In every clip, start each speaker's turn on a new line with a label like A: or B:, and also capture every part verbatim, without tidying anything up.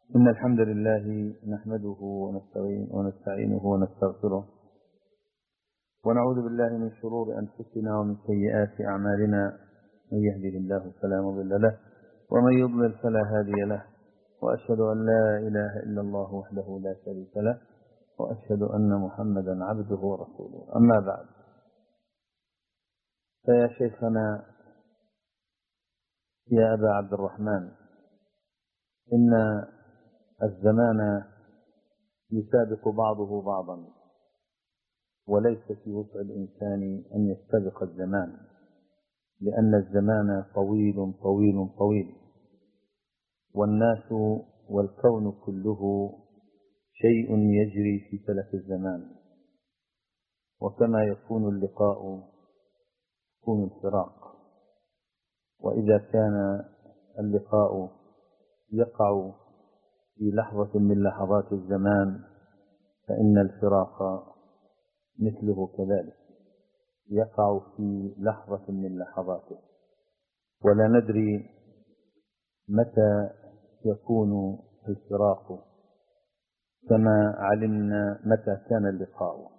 A: إن الحمد لله نحمده ونستعينه ونستغفره ونعوذ بالله من شرور أنفسنا ومن سيئات أعمالنا. من يهده الله فلا مضل له ومن يضلل فلا هادي له، وأشهد أن لا إله إلا الله وحده لا شريك له، وأشهد أن محمدا عبده ورسوله. أما بعد، فيا شيخنا يا أبا عبد الرحمن، إن الزمان يسابق بعضه بعضا، وليس في وسع الإنسان أن يستبق الزمان، لأن الزمان طويل طويل طويل، والناس والكون كله شيء يجري في فلك الزمان. وكما يكون اللقاء يكون الفراق، وإذا كان اللقاء يقع في لحظة من لحظات الزمان، فإن الفراق مثله كذلك يقع في لحظة من لحظاته، ولا ندري متى يكون الفراق، كما علمنا متى كان اللقاء.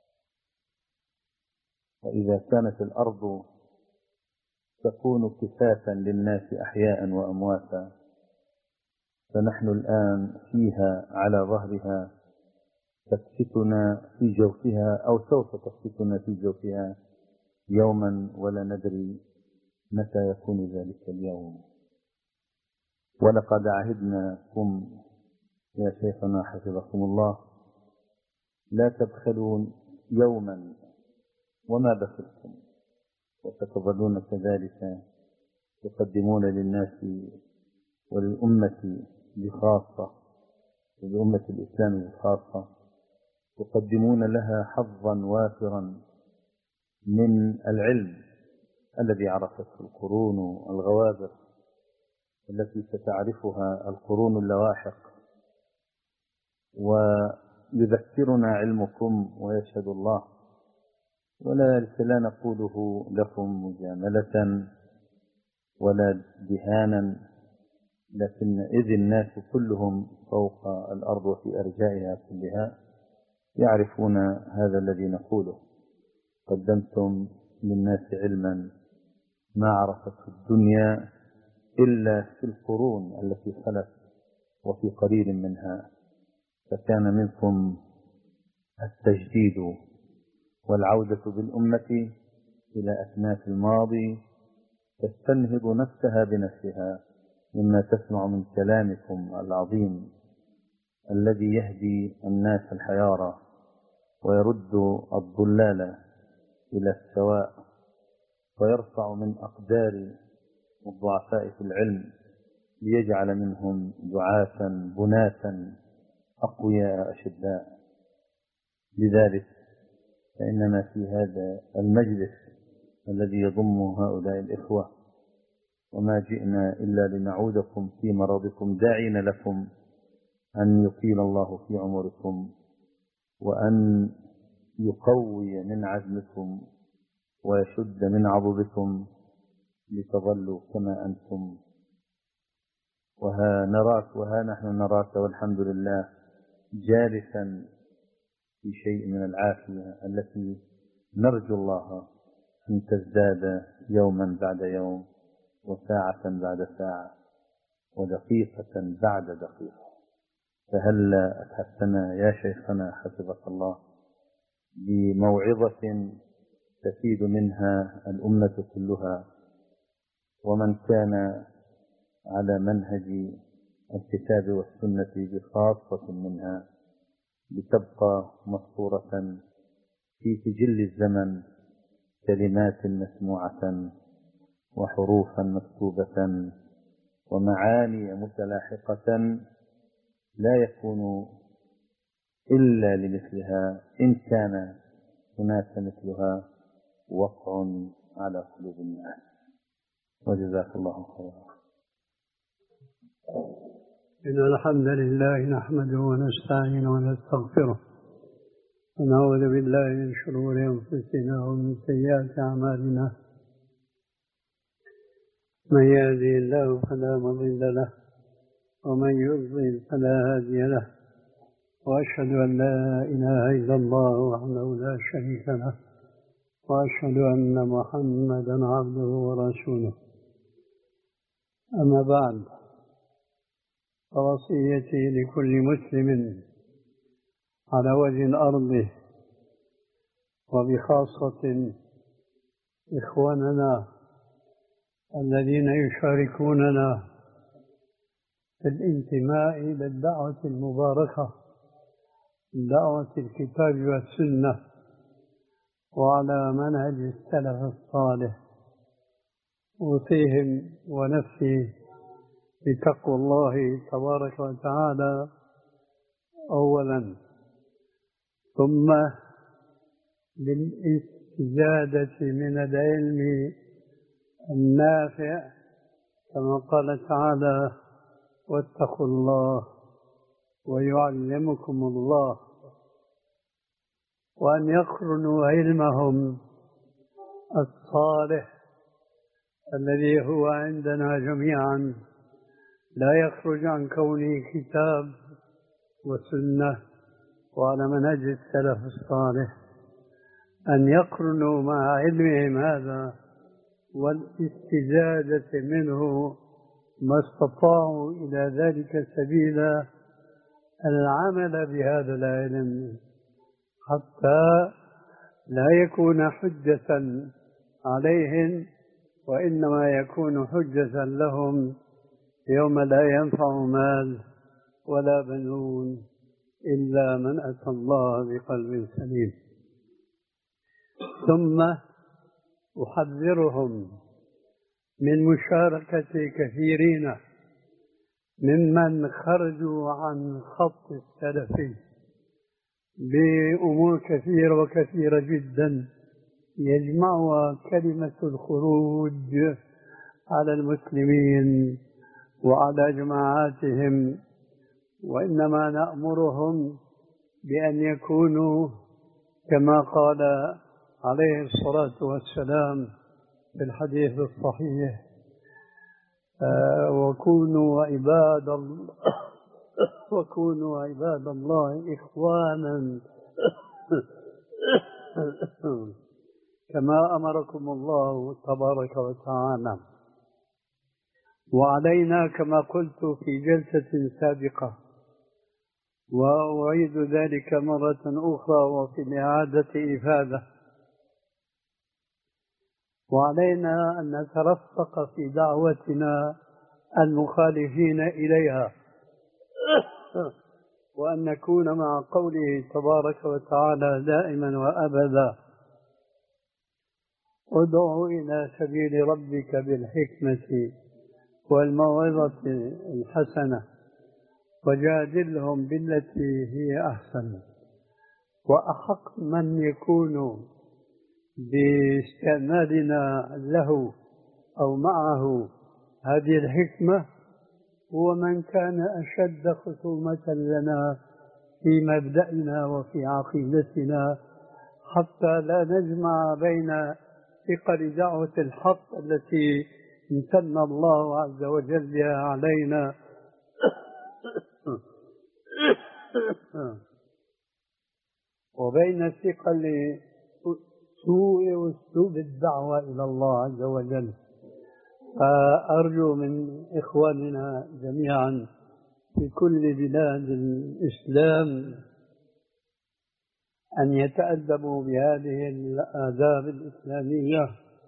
A: وإذا كانت الأرض تكون كفافا للناس أحياء وأمواتا، فنحن الآن فيها على ظهرها، تكفتنا في جوفها أو سوف تكفتنا في جوفها يوما، ولا ندري متى يكون ذلك اليوم. ولقد عهدناكم يا شيخنا حفظكم الله لا تبخلون يوما وما بخلتم، وستظلون كذلك تقدمون للناس وللأمة بخاصة، ولأمة الإسلام بخاصة، تقدمون لها حظا وافرا من العلم الذي عرفته القرون الغوابر، التي ستعرفها القرون اللواحق. ويذكرنا علمكم ويشهد الله، ولا لا نقوله لكم مجاملة ولا دهانا، لكن إذ الناس كلهم فوق الأرض وفي أرجائها كلها يعرفون هذا الذي نقوله. قدمتم للناس علما ما عرفته الدنيا إلا في القرون التي خلت وفي قليل منها، فكان منكم التجديد والعودة بالأمة إلى أكناف الماضي، تستنهض نفسها بنفسها مما تسمع من كلامكم العظيم الذي يهدي الناس الحيارى ويرد الضلال إلى السواء، ويرفع من أقدار الضعفاء في العلم ليجعل منهم دعاة بناة أقوياء أشداء. لذلك فإننا في هذا المجلس الذي يضم هؤلاء الإخوة، وما جئنا إلا لنعودكم في مرضكم، داعين لكم أن يطيل الله في عمركم، وأن يقوي من عزمكم ويشد من عضدكم لتظلوا كما أنتم. وها نراك وها نحن نراك والحمد لله جالسا في شيء من العافية التي نرجو الله أن تزداد يوما بعد يوم، وساعة بعد ساعة، ودقيقة بعد دقيقة. فهل أتحسنا يا شيخنا حفظك الله بموعظة تفيد منها الأمة كلها، ومن كان على منهج الكتاب والسنة بخاصة منها، لتبقى مسطورة في سجل الزمن كلمات مسموعة وحروفا مكتوبة ومعاني متلاحقة، لا يكون إلا لمثلها إن كان هناك مثلها وقع على قلوب الناس. وجزاك الله خيرا.
B: إن الحمد لله نحمده ونستعينه ونستغفره، ونعوذ بالله من شرور أنفسنا ومن سيئات أعمالنا. من يهده الله فلا مضل له، ومن يضلل فلا هادي له، وأشهد أن لا إله إلا الله وحده لا شريك له، وأشهد أن محمدا عبده ورسوله. أما بعد، فوصيتي لكل مسلم على وجه الأرض، وبخاصة إخواننا الذين يشاركوننا في الانتماء إلى الدعوة المباركة، دعوة الكتاب والسنة، وعلى منهج السلف الصالح، أوصيهم ونفسي بتقوى الله تبارك وتعالى أولا، ثم بالاستزادة من العلم النافع، كما قال تعالى: واتقوا الله ويعلمكم الله. وأن يقرنوا علمهم الصالح الذي هو عندنا جميعا لا يخرج عن كونه كتاب وسنة وعلى منهج السلف الصالح، أن يقرنوا مع علمهم هذا والاستزادة منه ما استطاعوا إلى ذلك سبيلا، العمل بهذا العلم حتى لا يكون حجة عليهم، وإنما يكون حجة لهم يوم لا ينفع مال ولا بنون إلا من أتى الله بقلب سليم. ثم أحذرهم من مشاركة كثيرين ممن خرجوا عن خط السلف بأمور كثيرة وكثيرة جدا يجمعها كلمة الخروج على المسلمين وعلى جماعاتهم، وإنما نأمرهم بأن يكونوا كما قال عليه الصلاة والسلام في الحديث الصحيح: آه وكونوا عباد الله وكونوا عباد الله إخوانا كما أمركم الله تبارك وتعالى. وعلينا كما قلت في جلسة سابقة، وأعيد ذلك مرة أخرى وفي الإعادة إفادة، وعلينا أن نترفق في دعوتنا المخالفين إليها، وأن نكون مع قوله تبارك وتعالى دائما وأبدا: ادع إلى سبيل ربك بالحكمة والموعظة الحسنة وجادلهم بالتي هي أحسن. وأحق من يكون باستعمالنا له أو معه هذه الحكمة هو من كان أشد خصومة لنا في مبدأنا وفي عقيدتنا، حتى لا نجمع بين ثقل دعوة الحق التي امتن الله عز وجل بها علينا وبين ثقل سوء أسلوب الدعوة إلى الله عز وجل. فأرجو من إخواننا جميعا في كل بلاد الإسلام أن يتأدبوا بهذه الآداب الإسلامية،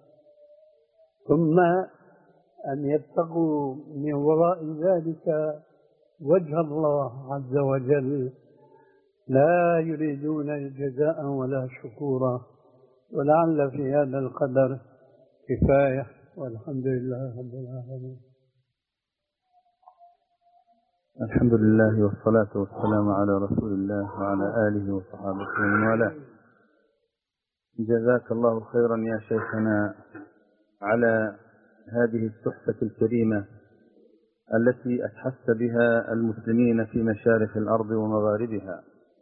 B: ثم أن يبتغوا من وراء ذلك وجه الله عز وجل، لا يريدون جزاء ولا شكورا. ولعل في هذا القدر كفاية، والحمد لله رب العالمين.
A: الحمد لله والصلاة والسلام على رسول الله وعلى آله وصحابته ومن والاه. جزاك الله خيرا يا شيخنا على هذه التحفة الكريمة التي أتحفت بها المسلمين في مشارق الأرض ومغاربها،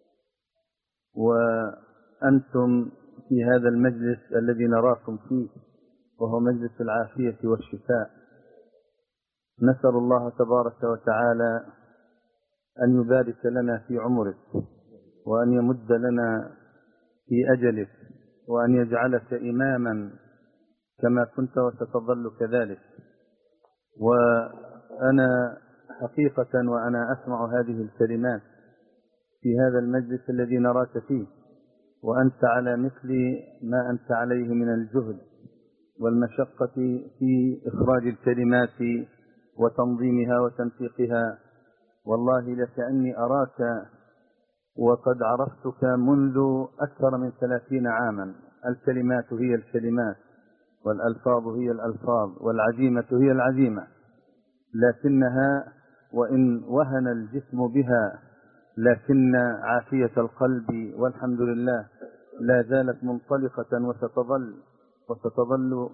A: وأنتم في هذا المجلس الذي نراكم فيه وهو مجلس العافية والشفاء، نسأل الله تبارك وتعالى أن يبارك لنا في عمرك، وأن يمد لنا في أجلك، وأن يجعلك إماما كما كنت وستظل كذلك. وأنا حقيقة وأنا أسمع هذه الكلمات في هذا المجلس الذي نراك فيه، وأنت على مثل ما أنت عليه من الجهد والمشقة في إخراج الكلمات وتنظيمها وتنسيقها، والله لكأني أراك وقد عرفتك منذ أكثر من ثلاثين عاما. الكلمات هي الكلمات، والألفاظ هي الألفاظ، والعزيمة هي العزيمة، لكنها وإن وهن الجسم بها لكن عافية القلب والحمد لله لا زالت منطلقة وستظل وستظل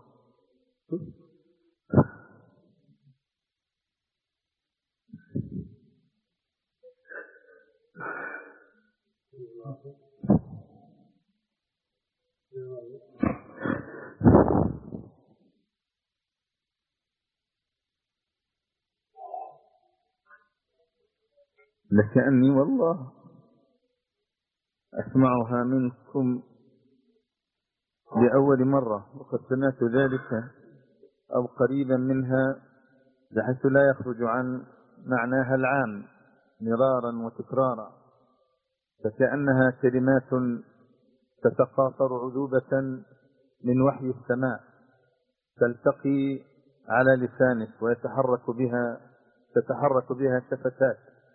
A: لكأني والله أسمعها منكم لأول مرة، وقد سمعت ذلك أو قريبا منها بحيث لا يخرج عن معناها العام مرارا وتكرارا، فكأنها كلمات تتقاطر عذوبة من وحي السماء تلتقي على لسانك ويتحرك بها تتحرك بها شفتاك،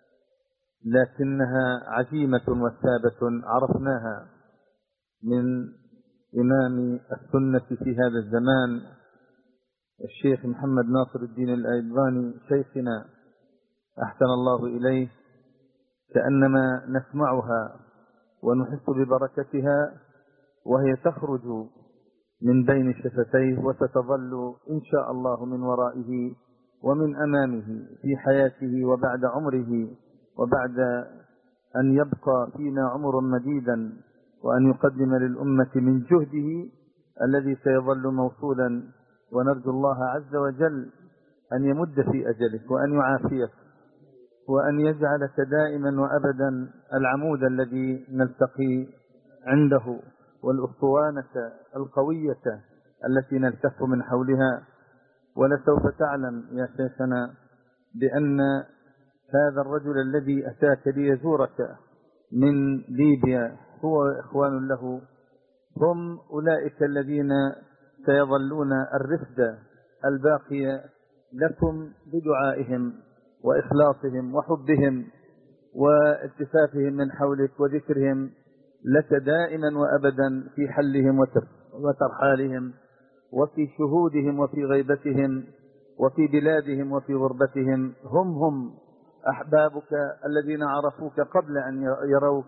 A: لكنها عزيمة وثابة عرفناها من إمام السنة في هذا الزمان الشيخ محمد ناصر الدين الألباني شيخنا أحسن الله إليه، كأنما نسمعها ونحس ببركتها وهي تخرج من بين شفتيه وستظل إن شاء الله من ورائه ومن أمامه في حياته وبعد عمره، وبعد أن يبقى فينا عمر مديدا، وأن يقدم للأمة من جهده الذي سيظل موصولا. ونرجو الله عز وجل أن يمد في أجلك وأن يعافيك وأن يجعلك دائما وأبدا العمود الذي نلتقي عنده والأسطوانة القوية التي نلتف من حولها. ولسوف تعلم يا شيخنا بأن هذا الرجل الذي أتاك ليزورك من ليبيا هو إخوان له، هم أولئك الذين سيظلون الرفد الباقي لكم بدعائهم وإخلاصهم وحبهم والتفافهم من حولك وذكرهم لك دائما وأبدا في حلهم وترحالهم وفي شهودهم وفي غيبتهم وفي بلادهم وفي غربتهم. هم هم أحبابك الذين عرفوك قبل أن يروك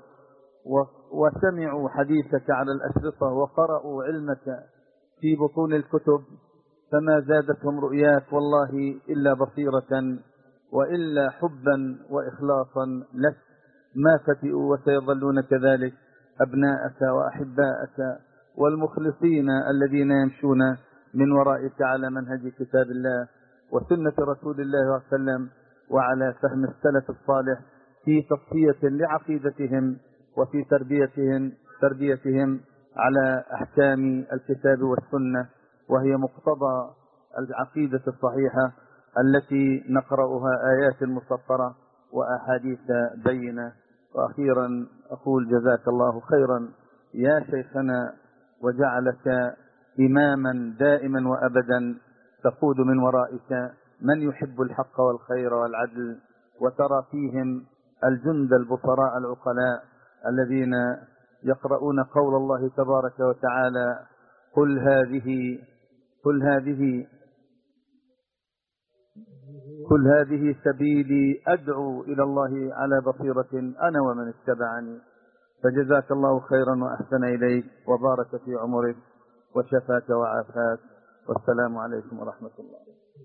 A: وسمعوا حديثك على الأشرطة وقرأوا علمك في بطون الكتب، فما زادتهم رؤياك والله إلا بصيرة وإلا حبا وإخلاصا لك. ما فتئوا وسيظلون كذلك أبناءك وأحباءك والمخلصين الذين يمشون من ورائك على منهج كتاب الله وسنة رسول الله صلى الله عليه وسلم وعلى فهم السلف الصالح في تصفية لعقيدتهم وفي تربيتهم تربيتهم على أحكام الكتاب والسنة، وهي مقتضى العقيدة الصحيحة التي نقرأها آيات مصفرة وأحاديث بينة. وأخيرا أقول جزاك الله خيرا يا شيخنا، وجعلك إماما دائما وأبدا تقود من ورائك من يحب الحق والخير والعدل، وترى فيهم الجند البصراء العقلاء الذين يقرؤون قول الله تبارك وتعالى: قل هذه قل هذه قل هذه سبيلي أدعو إلى الله على بصيرة أنا ومن اتبعني. فجزاك الله خيرا وأحسن إليك وبارك في عمرك وشفاك وعافاك، والسلام عليكم ورحمة الله.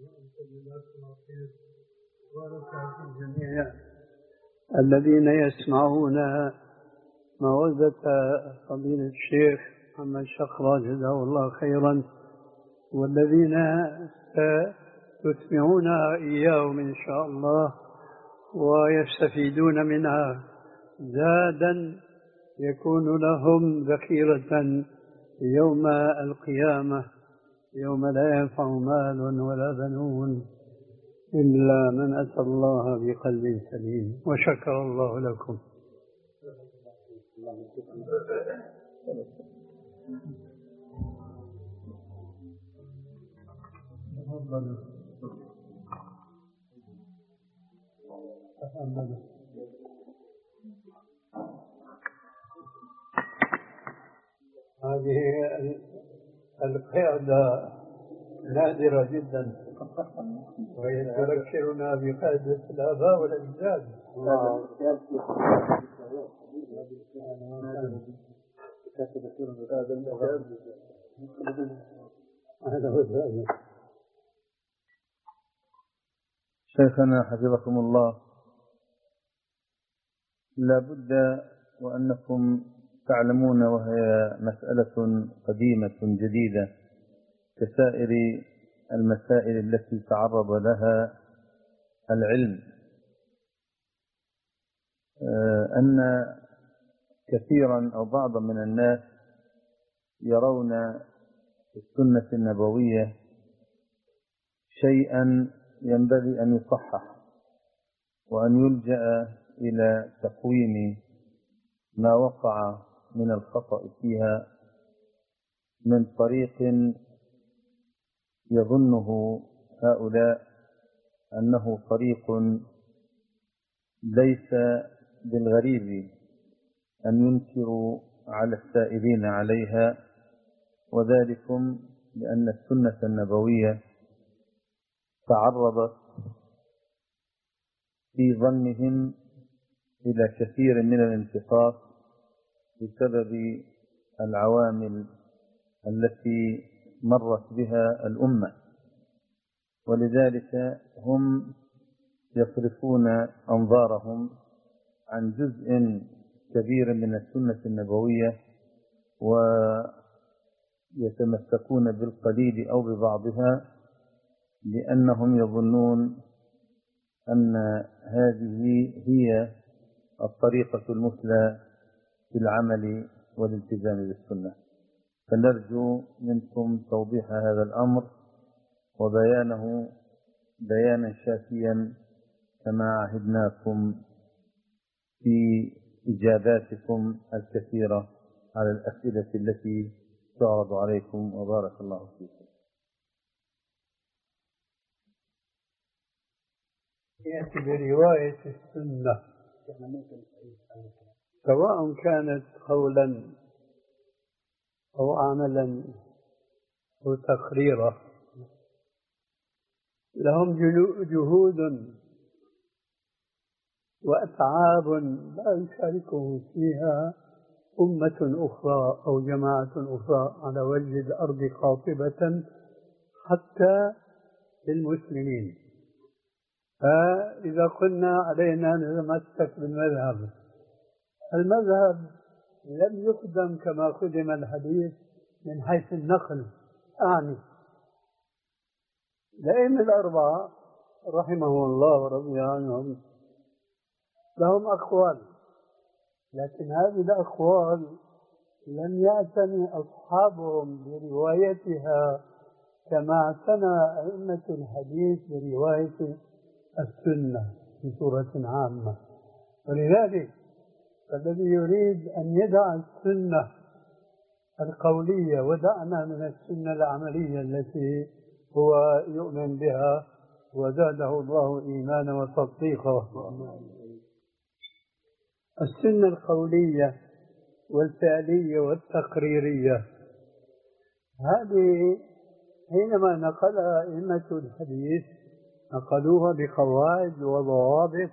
B: الجميع الذين يسمعون موعظة فضيلة الشيخ محمد شخرة جزاه الله خيرا، والذين تسمعونها إياهم إن شاء الله ويستفيدون منها زادا يكون لهم ذخيرة يوم القيامة، يوم لا ينفع مال ولا بنون إلا من أتى الله بقلب سليم. وشكر الله لكم. هذه القيادة نادرة جدا، وهي تذكرنا بقيادة الآباء والأجداد.
A: شيخنا حفظكم الله، لا بد وأنكم تعلمون، وهي مسألة قديمة جديدة كسائر المسائل التي تعرض لها العلم، أن كثيرا أو بعضا من الناس يرون في السنة النبوية شيئا ينبغي أن يصحح، وأن يلجأ إلى تقويم ما وقع من الخطأ فيها من طريق يظنه هؤلاء أنه طريق ليس بالغريب أن ينكروا على السائرين عليها، وذلكم لأن السنة النبوية تعرضت في ظنهم إلى كثير من الانتقاص بسبب العوامل التي مرت بها الأمة، ولذلك هم يصرفون أنظارهم عن جزء كبير من السنة النبوية ويتمسكون بالقليل أو ببعضها، لأنهم يظنون أن هذه هي الطريقة المثلى في العمل والالتزام بالسنة. فنرجو منكم توضيح هذا الأمر وبيانه بيانا شافيا كما عهدناكم في إجاباتكم الكثيرة على الأسئلة التي تعرض عليكم، وبارك الله فيكم.
B: يأتي برواية السنة سواء كانت قولا أو عملا أو تقريرا، لهم جهود وأتعاب لا يشاركهم فيها أمة أخرى أو جماعة أخرى على وجه الأرض قاطبة حتى للمسلمين. فإذا قلنا علينا نتمسك بالمذهب، المذهب لم يخدم كما خدم الحديث من حيث النقل. أعني الأئمة الأربعة رحمهم الله ورضي عنهم لهم أقوال، لكن هذه الأقوال لم يعتني أصحابهم بروايتها كما اعتنى أئمة الحديث برواية السنة بصورة عامة. ولذلك الذي يريد أن يدع السنة القولية ودعنا من السنة العملية التي هو يؤمن بها وزاده الله إيمانا وتصديقا، السنة القولية والفعلية والتقريرية هذه حينما نقلها أئمة الحديث نقلوها بقواعد وضوابط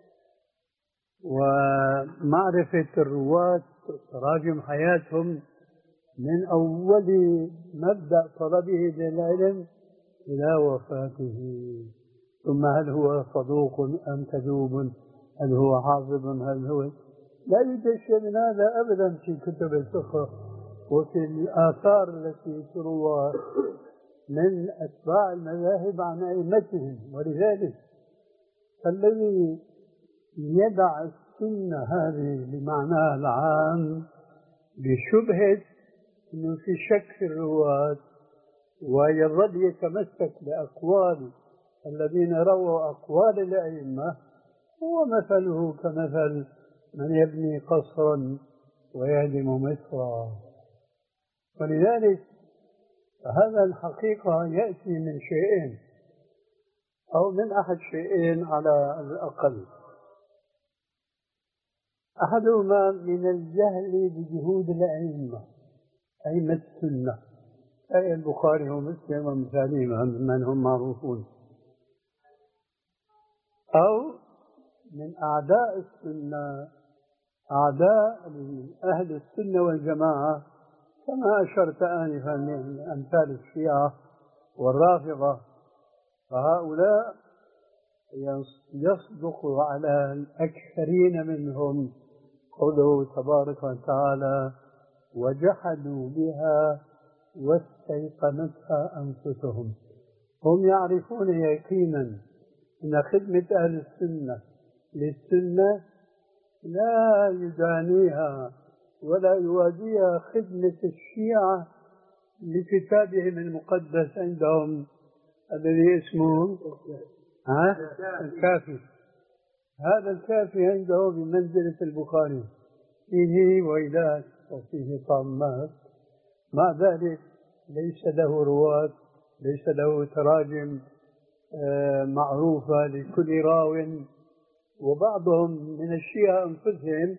B: ومعرفة الرواة تراجم حياتهم من أول مبدأ طلبه للعلم إلى وفاته، ثم هل هو صدوق أم كذوب، هل هو حافظ، هل هو لا يوجد شيء من هذا أبدا في كتب الفقه وفي الآثار التي تروى من أتباع المذاهب عن أئمتهم. ولذلك الذي يدع السنة هذه بمعناها العام بشبهة أنه في شك في الرواة ويظل يتمسك بأقوال الذين رووا أقوال الأئمة، هو مثله كمثل من يبني قصرا ويهدم مصرا. ولذلك هذا الحقيقة يأتي من شيئين أو من أحد شيئين على الأقل. أحدهما من الجهل بجهود الأئمة، أئمة السنة، أي البخاري ومسلم ومثالهما من هم معروفون، أو من أعداء السنة، أعداء أهل السنة والجماعة، كما أشرت آنفا من أمثال الشيعة والرافضة. فهؤلاء يصدق على الأكثرين منهم قوله تبارك وتعالى: وجحدوا بها واستيقنتها أنفسهم. هم يعرفون يقينا أن خدمة أهل السنة للسنة لا يدانيها ولا يوازيها خدمة الشيعة لكتابهم المقدس عندهم الذي اسمه ها؟ الكافي. هذا الكافي عنده بمنزلة البخاري، فيه ويلات وفيه طامات، مع ذلك ليس له رواة، ليس له تراجم معروفة لكل راو. وبعضهم من الشيعة أنفسهم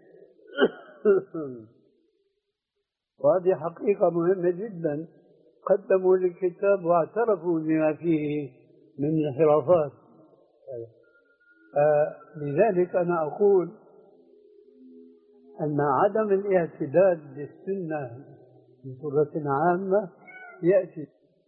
B: وهذه حقيقة مهمة جدا، قدموا للكتاب واعترفوا بما فيه من انحرافات. آه لذلك أنا أقول أن عدم الاعتداد للسنة بصورة عامة يأتي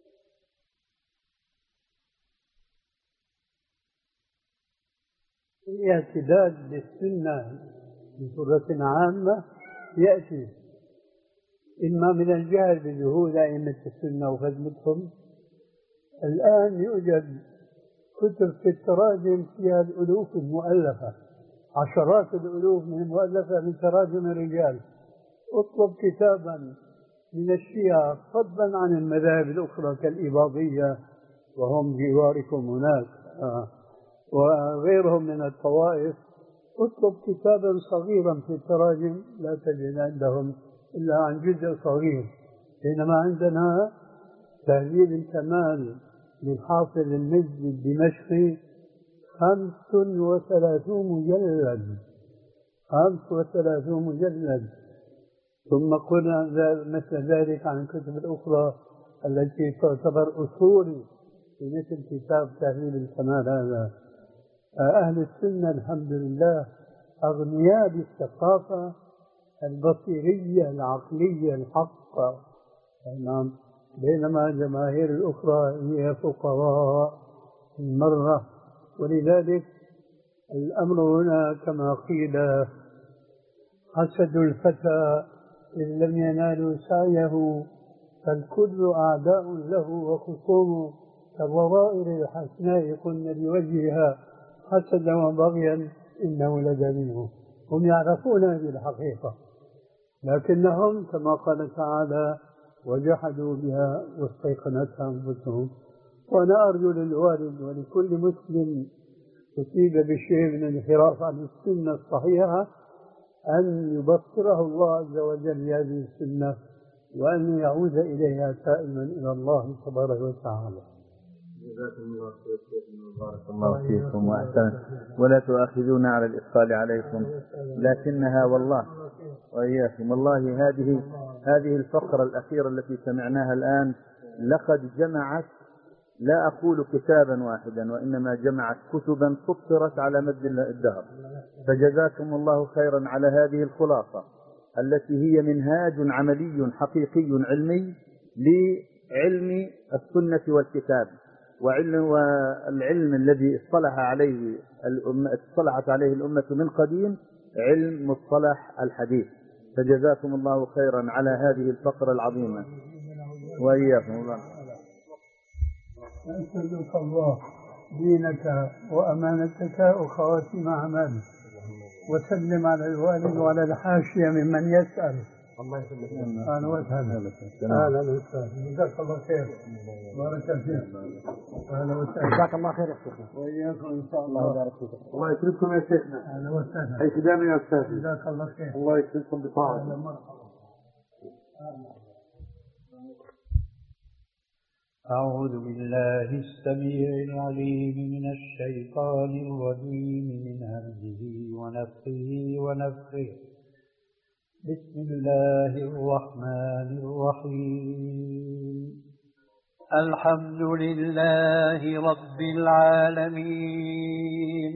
B: الاعتداد للسنة بصورة عامة يأتي إما من الجهل بجهود أئمة السنة وخدمتهم. الآن يوجد كتب في التراجم فيها الألوف المؤلفة، عشرات الألوف من المؤلفة من تراجم الرجال. اطلب كتابا من الشيعة فضلا عن المذاهب الأخرى كالإباضية وهم جواركم هناك آه. وغيرهم من الطوائف، اطلب كتابا صغيرا في التراجم لا تجد عندهم إلا عن جزء صغير، بينما عندنا تهذيب الكمال للحافظ المزي الدمشقي خمس وثلاثون مجلد، خمس وثلاثون مجلد. ثم قلنا مثل ذلك عن الكتب الأخرى التي تعتبر أصول في مثل كتاب تهذيب الكمال هذا. أهل السنة الحمد لله أغنياء بالثقافة البصيرية العقلية الحقة، بينما الجماهير الأخرى هي فقراء مرة. ولذلك الأمر هنا كما قيل: حسد الفتى إن لم ينالوا سعيه فالكل أعداء له وخصوم كالضرائر الحسناء قلن بوجهها حسدا وبغيا إنه لجميع. هم يعرفون هذه الحقيقة، لكنهم كما قال تعالى: وجحدوا بها واستيقنتها أنفسهم. وأنا أرجو للوالد ولكل مسلم أصيب بشيء من الانحراف عن السنة الصحيحة أن يبصره الله عز وجل بهذه السنة وأن يعود إليها تائما إلى الله تبارك وتعالى.
A: جزاكم الله خير، بارك الله فيكم وأحسن. ولا تؤاخذونا على الإطفال عليكم، لكنها والله وإياكم والله هذه هذه الفقرة الأخيرة التي سمعناها الآن لقد جمعت، لا أقول كتابا واحدا، وإنما جمعت كتبا سطرت على مد الدهر. فجزاكم الله خيرا على هذه الخلاصة التي هي منهاج عملي حقيقي علمي لعلم السنة والكتاب، وعلم والعلم الذي اصطلح عليه الأمة اصطلحت عليه الأمة من قديم، علم مصطلح الحديث. فجزاكم الله خيرا على هذه الفقرة العظيمة وإياكم الله.
B: نسألك الله دينك وأمانتك وخواتيم أعمالك، وسلم على الوالد وعلى الحاشية ممن يسأل. الله يسلمك. أهلا وسهلا. أهلا وسهلا. جزاك الله خير. بارك فيك. أهلا وسهلا. جزاك الله خير يا شيخنا. وإياكم إن شاء الله. الله يبارك فيك. الله يكرمكم يا شيخنا. أهلا وسهلا. حيث دام يا أستاذ. جزاك الله خير. الله يكرمكم بطاعة. أهلا مرحبا.
C: أعوذ بالله السميع العليم من الشيطان الرجيم من همزه ونفخه ونفخه. بسم الله الرحمن الرحيم. الحمد لله رب العالمين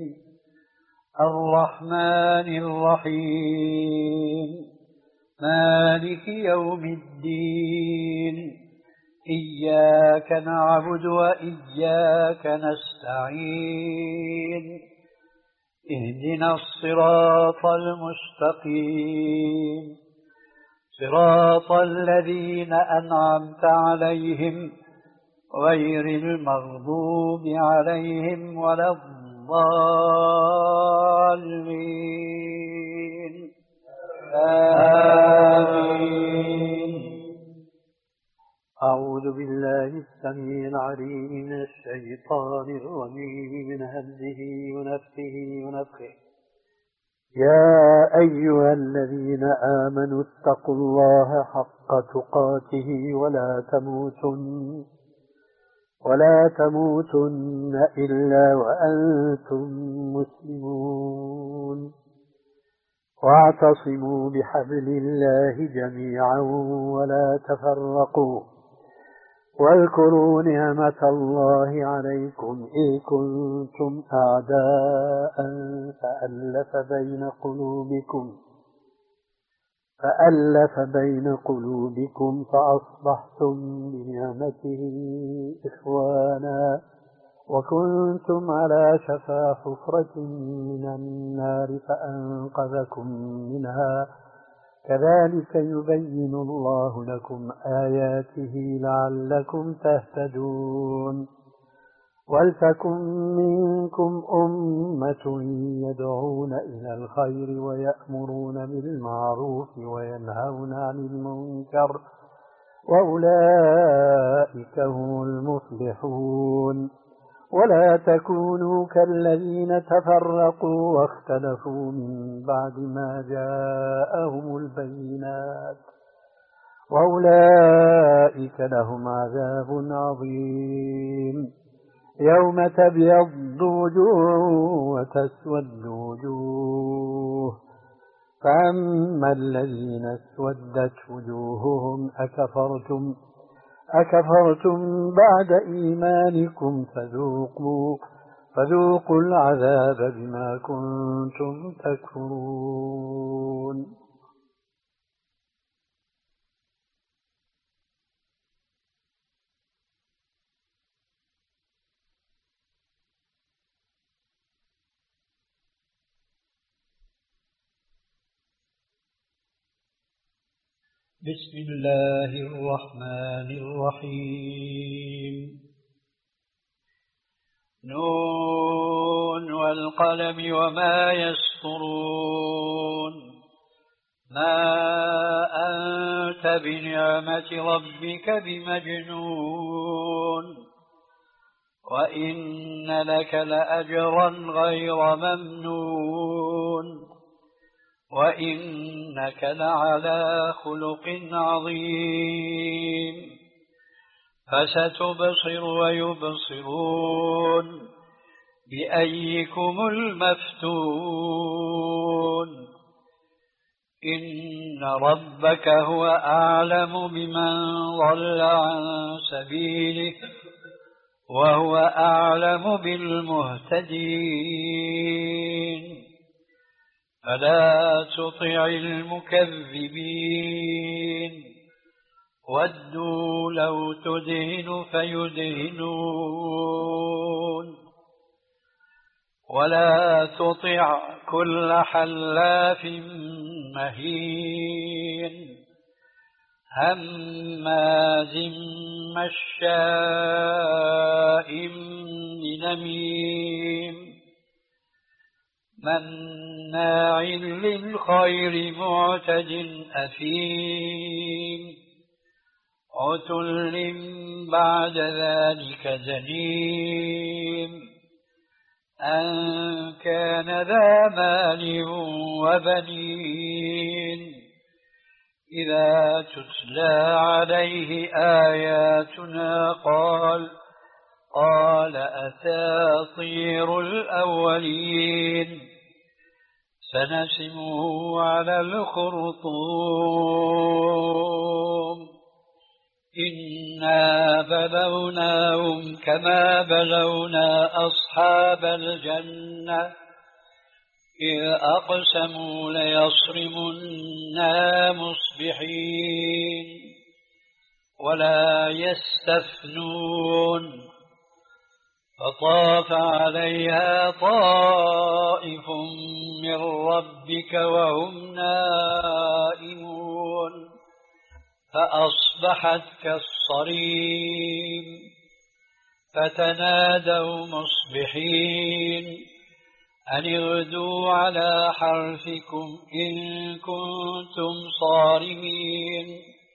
C: الرحمن الرحيم مالك يوم الدين. إياك نعبد وإياك نستعين. اهدنا الصراط المستقيم صراط الذين أنعمت عليهم غير المغضوب عليهم ولا الضالين. آمين. أعوذ بالله السميع العليم من الشيطان الرجيم من همزه ونفخه ونفخه. يا أيها الذين آمنوا اتقوا الله حق تقاته ولا تموتن ولا تموتن إلا وأنتم مسلمون. واعتصموا بحبل الله جميعا ولا تفرقوا. واذكروا نعمة الله عليكم إذ كنتم أعداء فألف بين قلوبكم فألف بين قلوبكم فأصبحتم بنعمته إخوانا وكنتم على شفا حفرة من النار فأنقذكم منها. كذلك يبين الله لكم آياته لعلكم تهتدون. ولتكن منكم أمة يدعون إلى الخير ويأمرون بالمعروف وينهون عن المنكر وأولئك هم المفلحون. ولا تكونوا كالذين تفرقوا واختلفوا من بعد ما جاءهم البينات وأولئك لهم عذاب عظيم. يوم تبيض وجوه وتسود وجوه. فأما الذين اسودت وجوههم أكفرتم أكفرتم بعد إيمانكم فذوقوا فذوقوا العذاب بما كنتم تكفرون. بسم الله الرحمن الرحيم. نون والقلم وما يسطرون. ما أنت بنعمة ربك بمجنون. وإن لك لأجرا غير ممنون. وإنك لعلى خلق عظيم. فستبصر ويبصرون بأيكم المفتون. إن ربك هو أعلم بمن ضل عن سبيله وهو أعلم بالمهتدين. فلا تطع المكذبين ودوا لو تدهن فيدهنون. ولا تطع كل حلاف مهين هماز مشاء بنميم مناع للخير معتد أثيم عتل بعد ذلك زنيم أن كان ذا مال وبنين إذا تتلى عليه آياتنا قال قال أساطير الأولين سنسمه على الخرطوم إنا بلوناهم كما بلونا أصحاب الجنة إذ أقسموا ليصرمنا مصبحين ولا يستثنون فطاف عليها طائف من ربك وهم نائمون فأصبحت كالصريم فتنادوا مصبحين أن اغدوا على حرثكم إن كنتم صارمين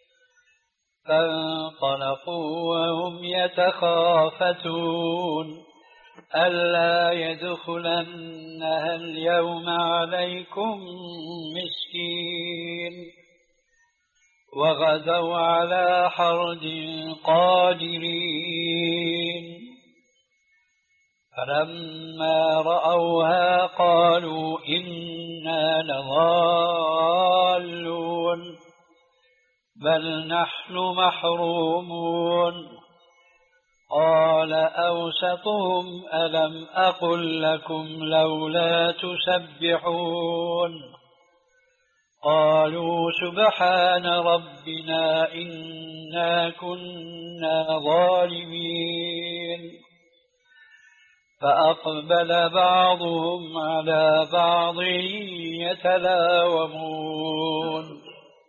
C: فانطلقوا وهم يتخافتون ألا يدخلنها اليوم عليكم مسكين وغدوا على حرد قادرين فلما رأوها قالوا إنا لضالون بل نحن محرومون قال أوسطهم ألم أقل لكم لولا تسبحون قالوا سبحان ربنا إنا كنا ظالمين فأقبل بعضهم على بعض يتلاومون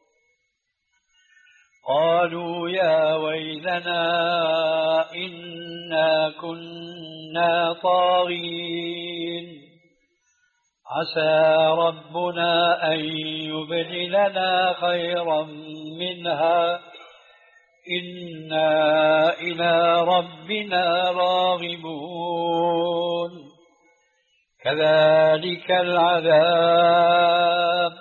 C: قالوا يا ويلنا إنا كنا طاغين عسى ربنا أن يبدلنا خيرا منها إنا إلى ربنا راغبون كذلك العذاب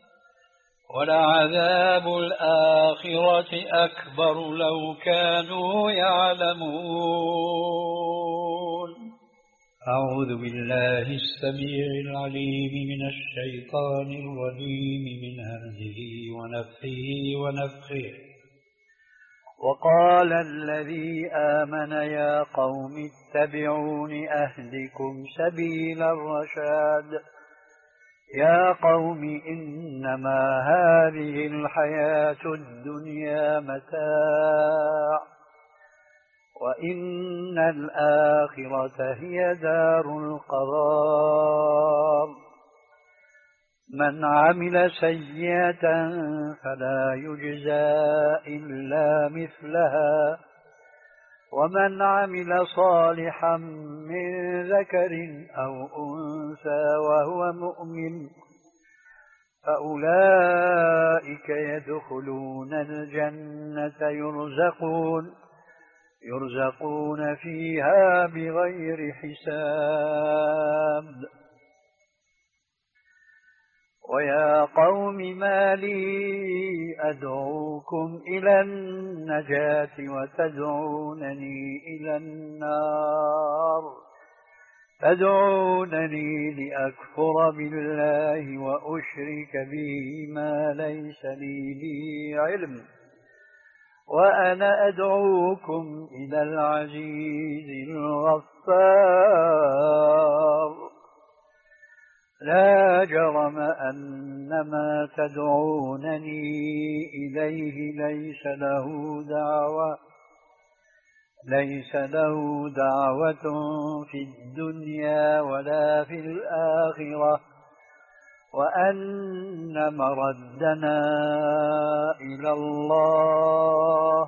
C: ولعذاب الآخرة أكبر لو كانوا يعلمون أعوذ بالله السميع العليم من الشيطان الرجيم من همزه ونفخه ونفخه وقال الذي آمن يا قوم اتبعون أهدكم سبيل الرشاد يا قوم إنما هذه الحياة الدنيا متاع وإن الآخرة هي دار القرار من عمل سيئة فلا يجزى إلا مثلها ومن عمل صالحا من ذكر أو أنثى وهو مؤمن فأولئك يدخلون الجنة يرزقون يرزقون فيها بغير حساب ويا قوم ما لي أدعوكم إلى النجاة وتدعونني إلى النار تدعونني لأكفر بالله وأشرك به ما ليس لي به علم وأنا أدعوكم إلى العزيز الغفار لا جرم أن ما تدعونني إليه ليس له دعوة ليس له دعوة في الدنيا ولا في الآخرة وأن مردنا إلى الله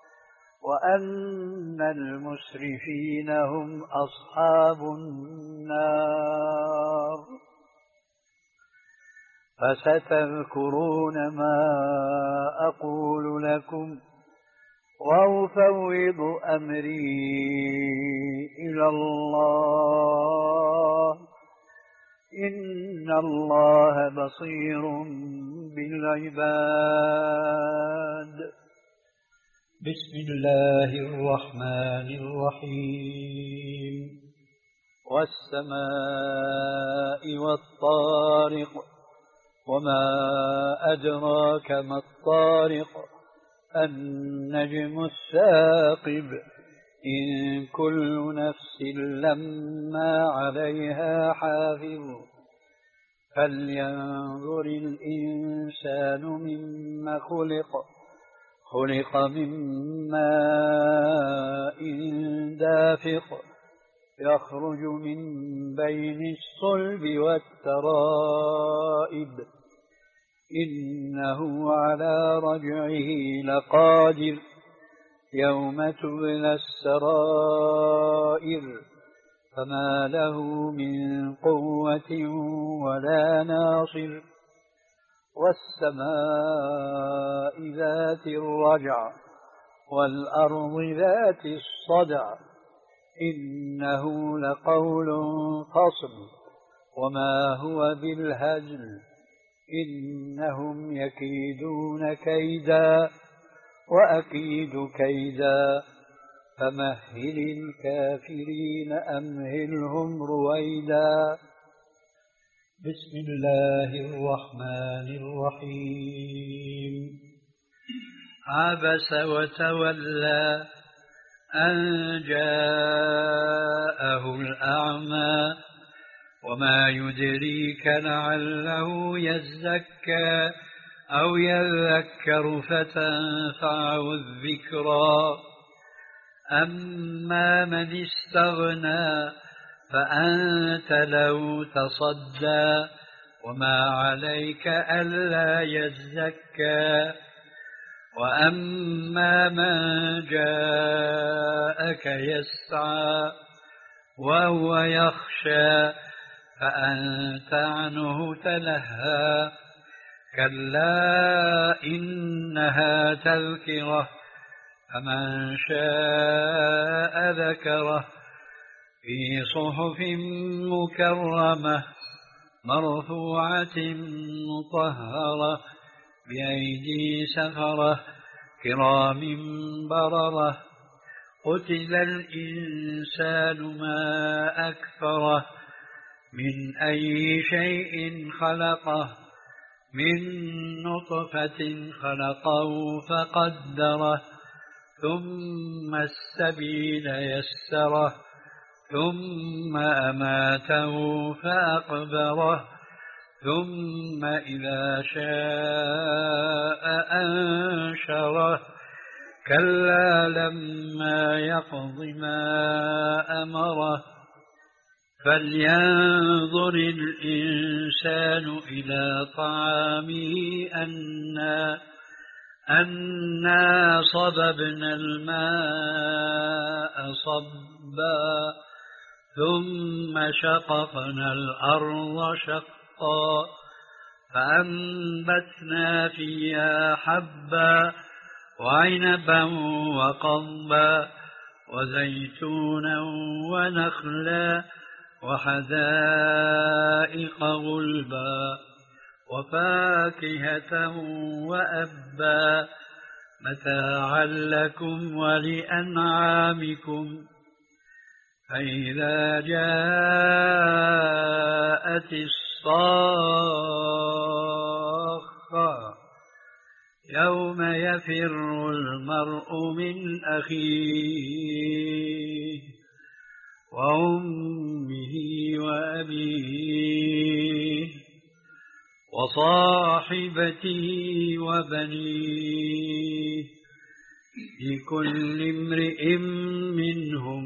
C: وأن المسرفين هم أصحاب النار. فستذكرون ما أقول لكم وأفوض أمري إلى الله إن الله بصير بالعباد.
B: بسم الله الرحمن الرحيم.
C: والسماء والطارق وما أدراك ما الطارق النجم الثاقب إن كل نفس لما عليها حافظ فلينظر الإنسان مما خلق خلق من ماء دافق يخرج من بين الصلب والترائب إنه على رجعه لقادر يوم تبلى السرائر فما له من قوة ولا ناصر. والسماء ذات الرجع والأرض ذات الصدع إنه لقول فصل وما هو بالهزل إنهم يكيدون كيدا وأكيد كيدا فمهل الكافرين أمهلهم رويدا.
B: بسم الله الرحمن الرحيم.
C: عبس وتولى أن جاءه الأعمى وما يدريك لعله يزكى أو يذكر فتنفعه الذكرى. أما من استغنى فأنت له تصدى وما عليك ألا يزكى. وأما من جاءك يسعى وهو يخشى فأنت عنه تلهى. كلا إنها تذكرة فمن شاء ذكره في صحف مكرمة مرفوعة مطهرة بأيدي سفرة كرام بررة. قتل الإنسان ما أكفره من أي شيء خلقه من نطفة خلقه فقدره ثم السبيل يسره ثم أماته فأقبره ثم إذا شاء أنشره. كلا لما يقض ما أمره. فلينظر الإنسان إلى طعامه أنا أنا صببنا الماء صبا ثم شققنا الأرض شقا فأنبتنا فيها حبا وعنبا وقضبا وزيتونا ونخلا وحدائق غلبا وفاكهة وأبا متاعا لكم ولأنعامكم. فإذا جاءت الصاخة يوم يفر المرء من أخيه وأمه وأبيه وصاحبته وبنيه لكل امرئ منهم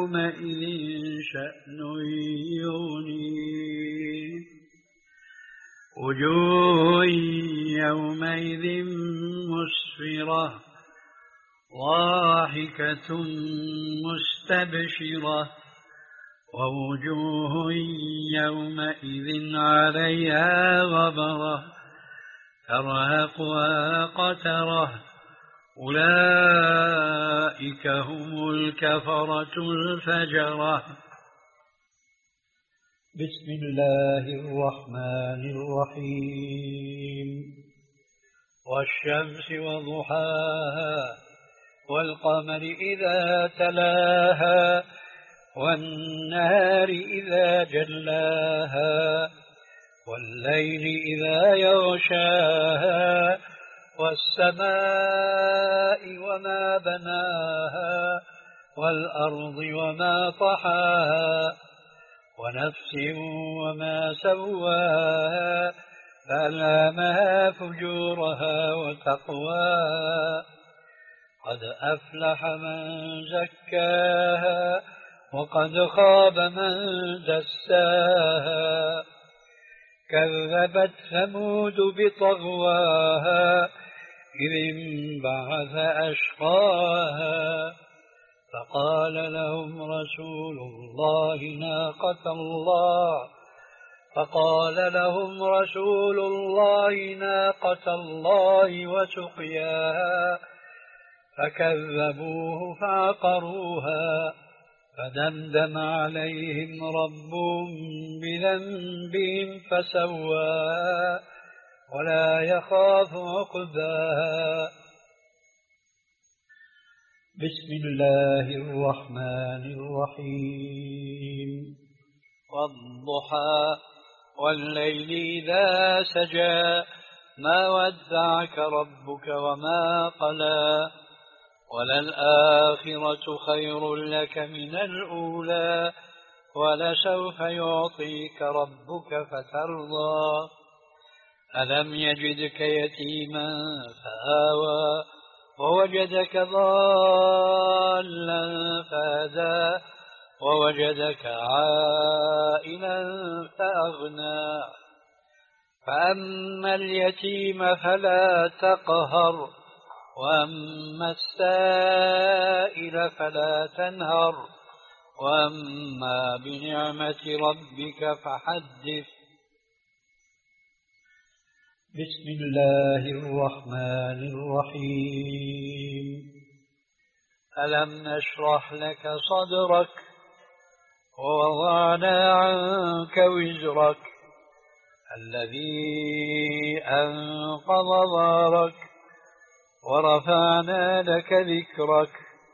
C: يومئذ شأن يغنيه. وجوه يومئذ مسفرة ضاحكة مستبشرة ووجوه يومئذ عليها غبرة ترهقها قترة أولئك هم الكفرة الفجرة.
D: بسم الله الرحمن الرحيم. والشمس وضحاها والقمر إذا تلاها والنهار إذا جلاها والليل إذا يغشاها والسماء وما بناها والأرض وما طحاها ونفس وما سواها فألهمها فجورها وتقواها قد أفلح من زكاها وقد خاب من دساها كذبت ثمود بطغواها إذ انبعث أشقاها فقال لهم رسول الله ناقة الله فقال لهم رسول الله ناقة الله وسقياها فكذبوه فعقروها فدمدم عليهم ربهم بذنبهم فسواها ولا يخاف عقباها. بسم الله الرحمن الرحيم. والضحى والليل إذا سجى ما ودعك ربك وما قلى وللآخرة خير لك من الأولى ولسوف يعطيك ربك فترضى. ألم يجدك يتيما فآوى ووجدك ضالا فهدى ووجدك عائلا فأغنى فأما اليتيم فلا تقهر وأما السائل فلا تنهر وأما بنعمة ربك فحدث. بسم الله الرحمن الرحيم. ألم نشرح لك صدرك ووضعنا عنك وزرك الذي أنقض ظهرك ورفعنا لك ذكرك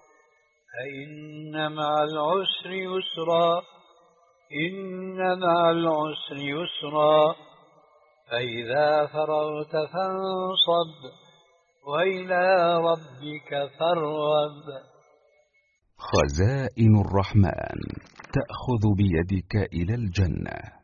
D: فإن مع العسر يسرا إن مع العسر يسرا فإذا فرغت فانصب وإلى ربك فارغب.
E: خزائن الرحمن تأخذ بيدك إلى الجنة.